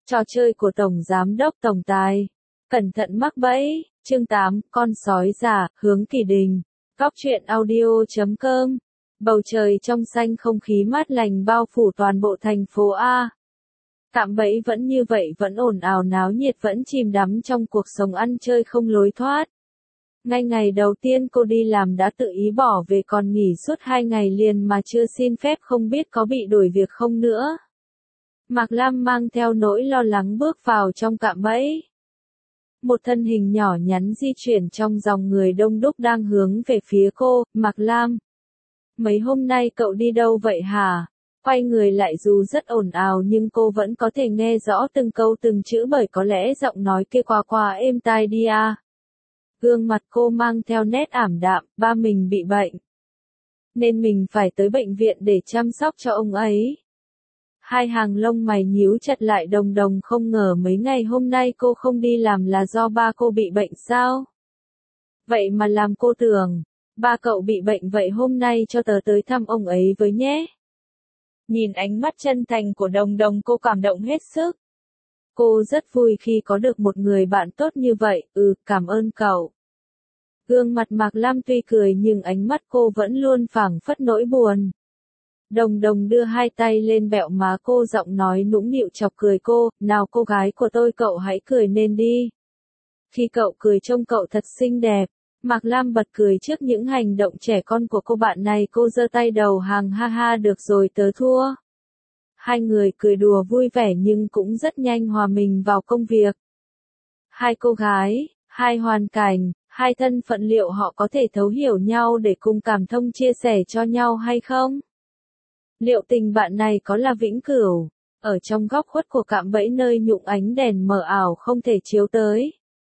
Trò chơi của Tổng Giám đốc Tổng Tài. Cẩn thận mắc bẫy. Chương 8, con sói già, Hướng Kỳ Đình. Góc truyện audio.com. Bầu trời trong xanh, không khí mát lành bao phủ toàn bộ thành phố A. Cạm bẫy vẫn như vậy, vẫn ồn ào náo nhiệt, vẫn chìm đắm trong cuộc sống ăn chơi không lối thoát. Ngay ngày đầu tiên cô đi làm đã tự ý bỏ về, còn nghỉ suốt 2 ngày liền mà chưa xin phép, không biết có bị đuổi việc không nữa. Mạc Lam mang theo nỗi lo lắng bước vào trong cạm bẫy. Một thân hình nhỏ nhắn di chuyển trong dòng người đông đúc đang hướng về phía cô. Mạc Lam, mấy hôm nay cậu đi đâu vậy hả? Quay người lại, dù rất ồn ào nhưng cô vẫn có thể nghe rõ từng câu từng chữ, bởi có lẽ giọng nói kia quá êm tai đi à. Gương mặt cô mang theo nét ảm đạm. Ba mình bị bệnh, nên mình phải tới bệnh viện để chăm sóc cho ông ấy. Hai hàng lông mày nhíu chặt lại, Đồng, không ngờ mấy ngày hôm nay cô không đi làm là do ba cô bị bệnh sao? Vậy mà làm cô tưởng ba cậu bị bệnh, vậy hôm nay cho tớ tới thăm ông ấy với nhé. Nhìn ánh mắt chân thành của Đồng, cô cảm động hết sức. Cô rất vui khi có được một người bạn tốt như vậy. Cảm ơn cậu. Gương mặt Mạc Lam tuy cười nhưng ánh mắt cô vẫn luôn phảng phất nỗi buồn. Đồng đưa hai tay lên bẹo má cô, giọng nói nũng nịu chọc cười cô. Nào cô gái của tôi, cậu hãy cười lên đi. Khi cậu cười trông cậu thật xinh đẹp. Mạc Lam bật cười trước những hành động trẻ con của cô bạn này, cô giơ tay đầu hàng, ha ha, được rồi, tớ thua. Hai người cười đùa vui vẻ nhưng cũng rất nhanh hòa mình vào công việc. Hai cô gái, hai hoàn cảnh, hai thân phận, liệu họ có thể thấu hiểu nhau để cùng cảm thông chia sẻ cho nhau hay không? Liệu tình bạn này có là vĩnh cửu? Ở trong góc khuất của cạm bẫy, nơi nhụng ánh đèn mờ ảo không thể chiếu tới,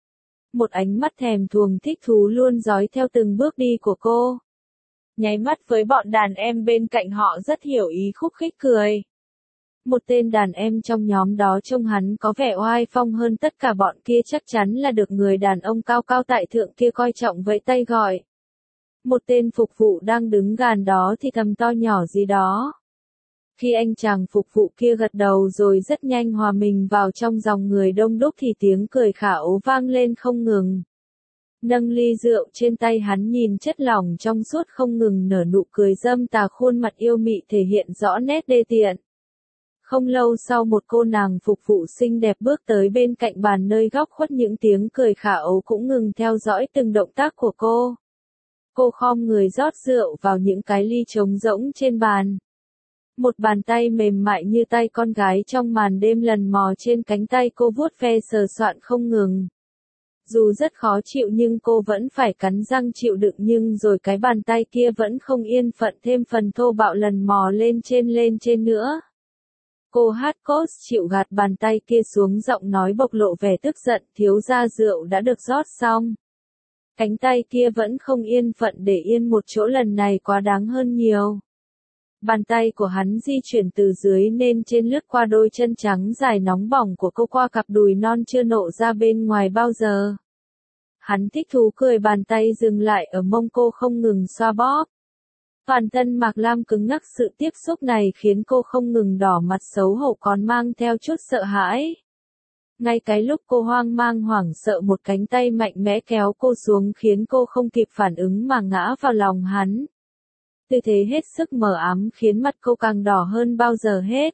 một ánh mắt thèm thuồng thích thú luôn dõi theo từng bước đi của cô. Nháy mắt với bọn đàn em bên cạnh, họ rất hiểu ý, khúc khích cười. Một tên đàn em trong nhóm đó trông hắn có vẻ oai phong hơn tất cả bọn kia, chắc chắn là được người đàn ông cao tại thượng kia coi trọng, vẫy tay gọi. Một tên phục vụ đang đứng gần đó thì thầm to nhỏ gì đó. Khi anh chàng phục vụ kia gật đầu rồi rất nhanh hòa mình vào trong dòng người đông đúc thì tiếng cười khả ố vang lên không ngừng. Nâng ly rượu trên tay, hắn nhìn chất lỏng trong suốt không ngừng nở nụ cười dâm tà, khuôn mặt yêu mị thể hiện rõ nét đê tiện. Không lâu sau, một cô nàng phục vụ xinh đẹp bước tới bên cạnh bàn nơi góc khuất, những tiếng cười khả ố cũng ngừng theo dõi từng động tác của cô. Cô khom người rót rượu vào những cái ly trống rỗng trên bàn. Một bàn tay mềm mại như tay con gái trong màn đêm lần mò trên cánh tay cô, vuốt ve sờ soạn không ngừng. Dù rất khó chịu nhưng cô vẫn phải cắn răng chịu đựng, nhưng rồi cái bàn tay kia vẫn không yên phận, thêm phần thô bạo lần mò lên trên nữa. Cô hát cốt chịu gạt bàn tay kia xuống, giọng nói bộc lộ vẻ tức giận, thiếu gia, rượu đã được rót xong. Cánh tay kia vẫn không yên phận để yên một chỗ, lần này quá đáng hơn nhiều. Bàn tay của hắn di chuyển từ dưới lên trên, lướt qua đôi chân trắng dài nóng bỏng của cô, qua cặp đùi non chưa nộ ra bên ngoài bao giờ. Hắn thích thú cười, bàn tay dừng lại ở mông cô, không ngừng xoa bóp. Toàn thân Mạc Lam cứng ngắc, sự tiếp xúc này khiến cô không ngừng đỏ mặt, xấu hổ còn mang theo chút sợ hãi. Ngay cái lúc cô hoang mang hoảng sợ, một cánh tay mạnh mẽ kéo cô xuống khiến cô không kịp phản ứng mà ngã vào lòng hắn. Tư thế hết sức mờ ám khiến mặt cô càng đỏ hơn bao giờ hết.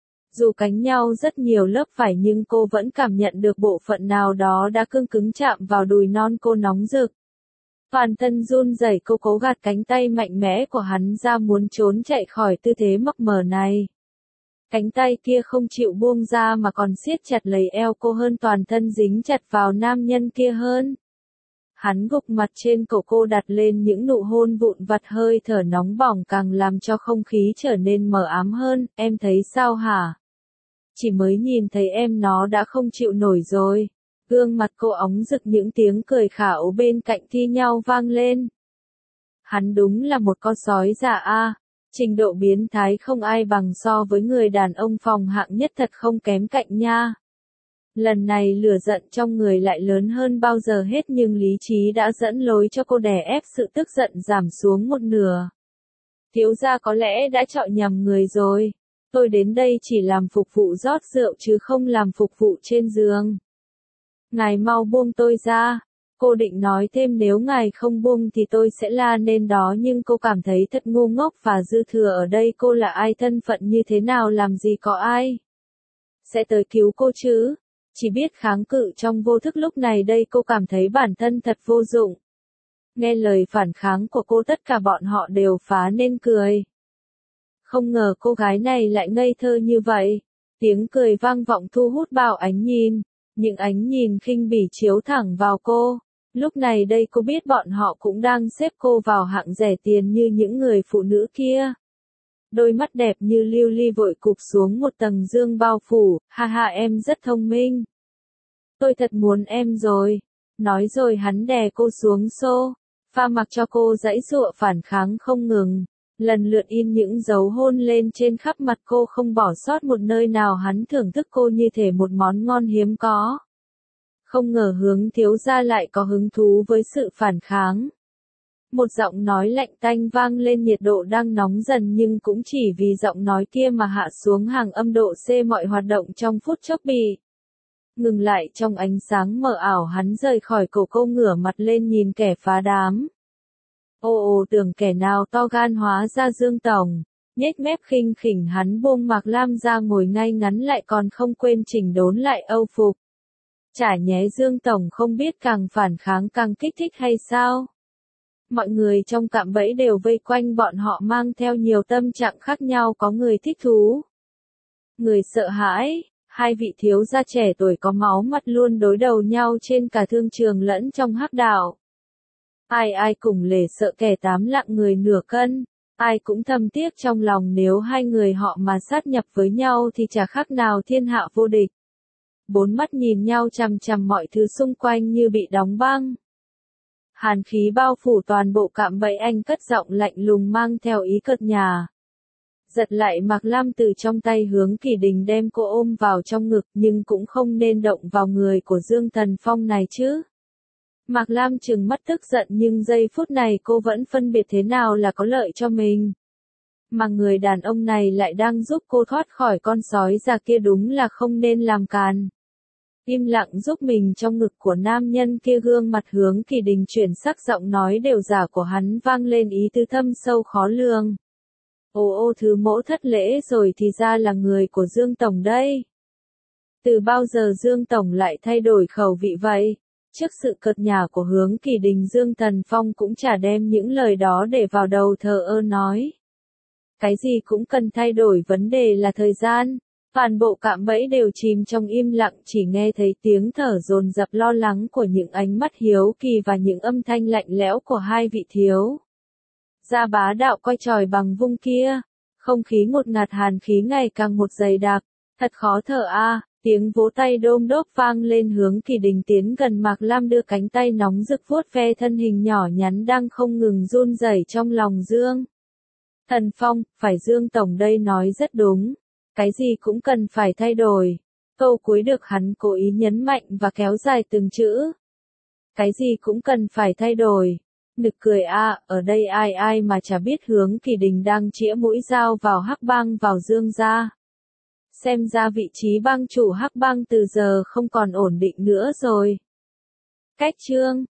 Dù cánh nhau rất nhiều lớp vải nhưng cô vẫn cảm nhận được bộ phận nào đó đã cứng chạm vào đùi non cô, nóng rực. Toàn thân run rẩy, cô cố gạt cánh tay mạnh mẽ của hắn ra, muốn trốn chạy khỏi tư thế mập mờ này. Cánh tay kia không chịu buông ra mà còn siết chặt lấy eo cô hơn, toàn thân dính chặt vào nam nhân kia hơn. Hắn gục mặt trên cổ cô, đặt lên những nụ hôn vụn vặt, hơi thở nóng bỏng càng làm cho không khí trở nên mờ ám hơn. Em thấy sao hả? Chỉ mới nhìn thấy em nó đã không chịu nổi rồi. Gương mặt cô óng rực, những tiếng cười khả ố bên cạnh thi nhau vang lên. Hắn đúng là một con sói già a, trình độ biến thái không ai bằng, so với người đàn ông phòng hạng nhất thật không kém cạnh nha. Lần này lửa giận trong người lại lớn hơn bao giờ hết, nhưng lý trí đã dẫn lối cho cô, đè ép sự tức giận giảm xuống một nửa. Thiếu gia có lẽ đã chọn nhầm người rồi. Tôi đến đây chỉ làm phục vụ rót rượu chứ không làm phục vụ trên giường. Ngài mau buông tôi ra. Cô định nói thêm nếu ngài không buông thì tôi sẽ la nên đó nhưng cô cảm thấy thật ngu ngốc và dư thừa ở đây cô là ai thân phận như thế nào làm gì có ai sẽ tới cứu cô chứ. Chỉ biết kháng cự trong vô thức lúc này đây cô cảm thấy bản thân thật vô dụng. Nghe lời phản kháng của cô tất cả bọn họ đều phá nên cười. Không ngờ cô gái này lại ngây thơ như vậy. Tiếng cười vang vọng thu hút bao ánh nhìn. Những ánh nhìn khinh bỉ chiếu thẳng vào cô. Lúc này đây cô biết bọn họ cũng đang xếp cô vào hạng rẻ tiền như những người phụ nữ kia. Đôi mắt đẹp như lưu ly vội cụp xuống một tầng dương bao phủ, ha ha em rất thông minh. Tôi thật muốn em rồi. Nói rồi hắn đè cô xuống xô, pha mặc cho cô giãy giụa phản kháng không ngừng. Lần lượt in những dấu hôn lên trên khắp mặt cô không bỏ sót một nơi nào hắn thưởng thức cô như thể một món ngon hiếm có. Không ngờ Hướng thiếu gia lại có hứng thú với sự phản kháng. Một giọng nói lạnh tanh vang lên nhiệt độ đang nóng dần nhưng cũng chỉ vì giọng nói kia mà hạ xuống hàng âm độ C mọi hoạt động trong phút chốc bị ngừng lại trong ánh sáng mờ ảo hắn rời khỏi cổ cô ngửa mặt lên nhìn kẻ phá đám. Ồ tưởng kẻ nào to gan hóa ra Dương Tổng, nhếch mép khinh khỉnh hắn buông Mạc Lam ra ngồi ngay ngắn lại còn không quên chỉnh đốn lại âu phục. Chả nhé Dương Tổng không biết càng phản kháng càng kích thích hay sao? Mọi người trong cạm bẫy đều vây quanh bọn họ mang theo nhiều tâm trạng khác nhau có người thích thú. Người sợ hãi, hai vị thiếu gia trẻ tuổi có máu mặt luôn đối đầu nhau trên cả thương trường lẫn trong hắc đạo. Ai ai cùng lề sợ kẻ tám lạng người nửa cân, ai cũng thầm tiếc trong lòng nếu hai người họ mà sát nhập với nhau thì chả khác nào thiên hạ vô địch. Bốn mắt nhìn nhau chằm chằm mọi thứ xung quanh như bị đóng băng. Hàn khí bao phủ toàn bộ cạm bẫy anh cất giọng lạnh lùng mang theo ý cợt nhả. Giật lại Mạc Lam từ trong tay Hướng Kỳ Đình đem cô ôm vào trong ngực nhưng cũng không nên động vào người của Dương Thần Phong này chứ. Mạc Lam trừng mắt tức giận nhưng giây phút này cô vẫn phân biệt thế nào là có lợi cho mình. Mà người đàn ông này lại đang giúp cô thoát khỏi con sói già kia đúng là không nên làm càn. Im lặng giúp mình trong ngực của nam nhân kia gương mặt Hướng Kỳ Đình chuyển sắc giọng nói đều giả của hắn vang lên ý tứ thâm sâu khó lường. Ô thứ mỗ thất lễ rồi thì ra là người của Dương Tổng đây. Từ bao giờ Dương Tổng lại thay đổi khẩu vị vậy? Trước sự cợt nhả của Hướng Kỳ Đình Dương Thần Phong cũng chả đem những lời đó để vào đầu thờ ơ nói. Cái gì cũng cần thay đổi vấn đề là thời gian. Toàn bộ cạm bẫy đều chìm trong im lặng chỉ nghe thấy tiếng thở dồn dập lo lắng của những ánh mắt hiếu kỳ và những âm thanh lạnh lẽo của hai vị thiếu gia bá đạo coi chọi bằng vung kia. Không khí ngột ngạt hàn khí ngày càng một dày đặc. Thật khó thở a. Tiếng vỗ tay đôm đốp vang lên Hướng Kỳ Đình tiến gần Mạc Lam đưa cánh tay nóng rực vuốt ve thân hình nhỏ nhắn đang không ngừng run rẩy trong lòng Dương Thần Phong, phải Dương Tổng đây nói rất đúng. Cái gì cũng cần phải thay đổi. Câu cuối được hắn cố ý nhấn mạnh và kéo dài từng chữ. Cái gì cũng cần phải thay đổi. Nực cười a, ở đây ai ai mà chả biết Hướng Kỳ Đình đang chĩa mũi dao vào Hắc Bang vào Dương gia. Xem ra vị trí bang chủ Hắc Bang từ giờ không còn ổn định nữa rồi. Cách chương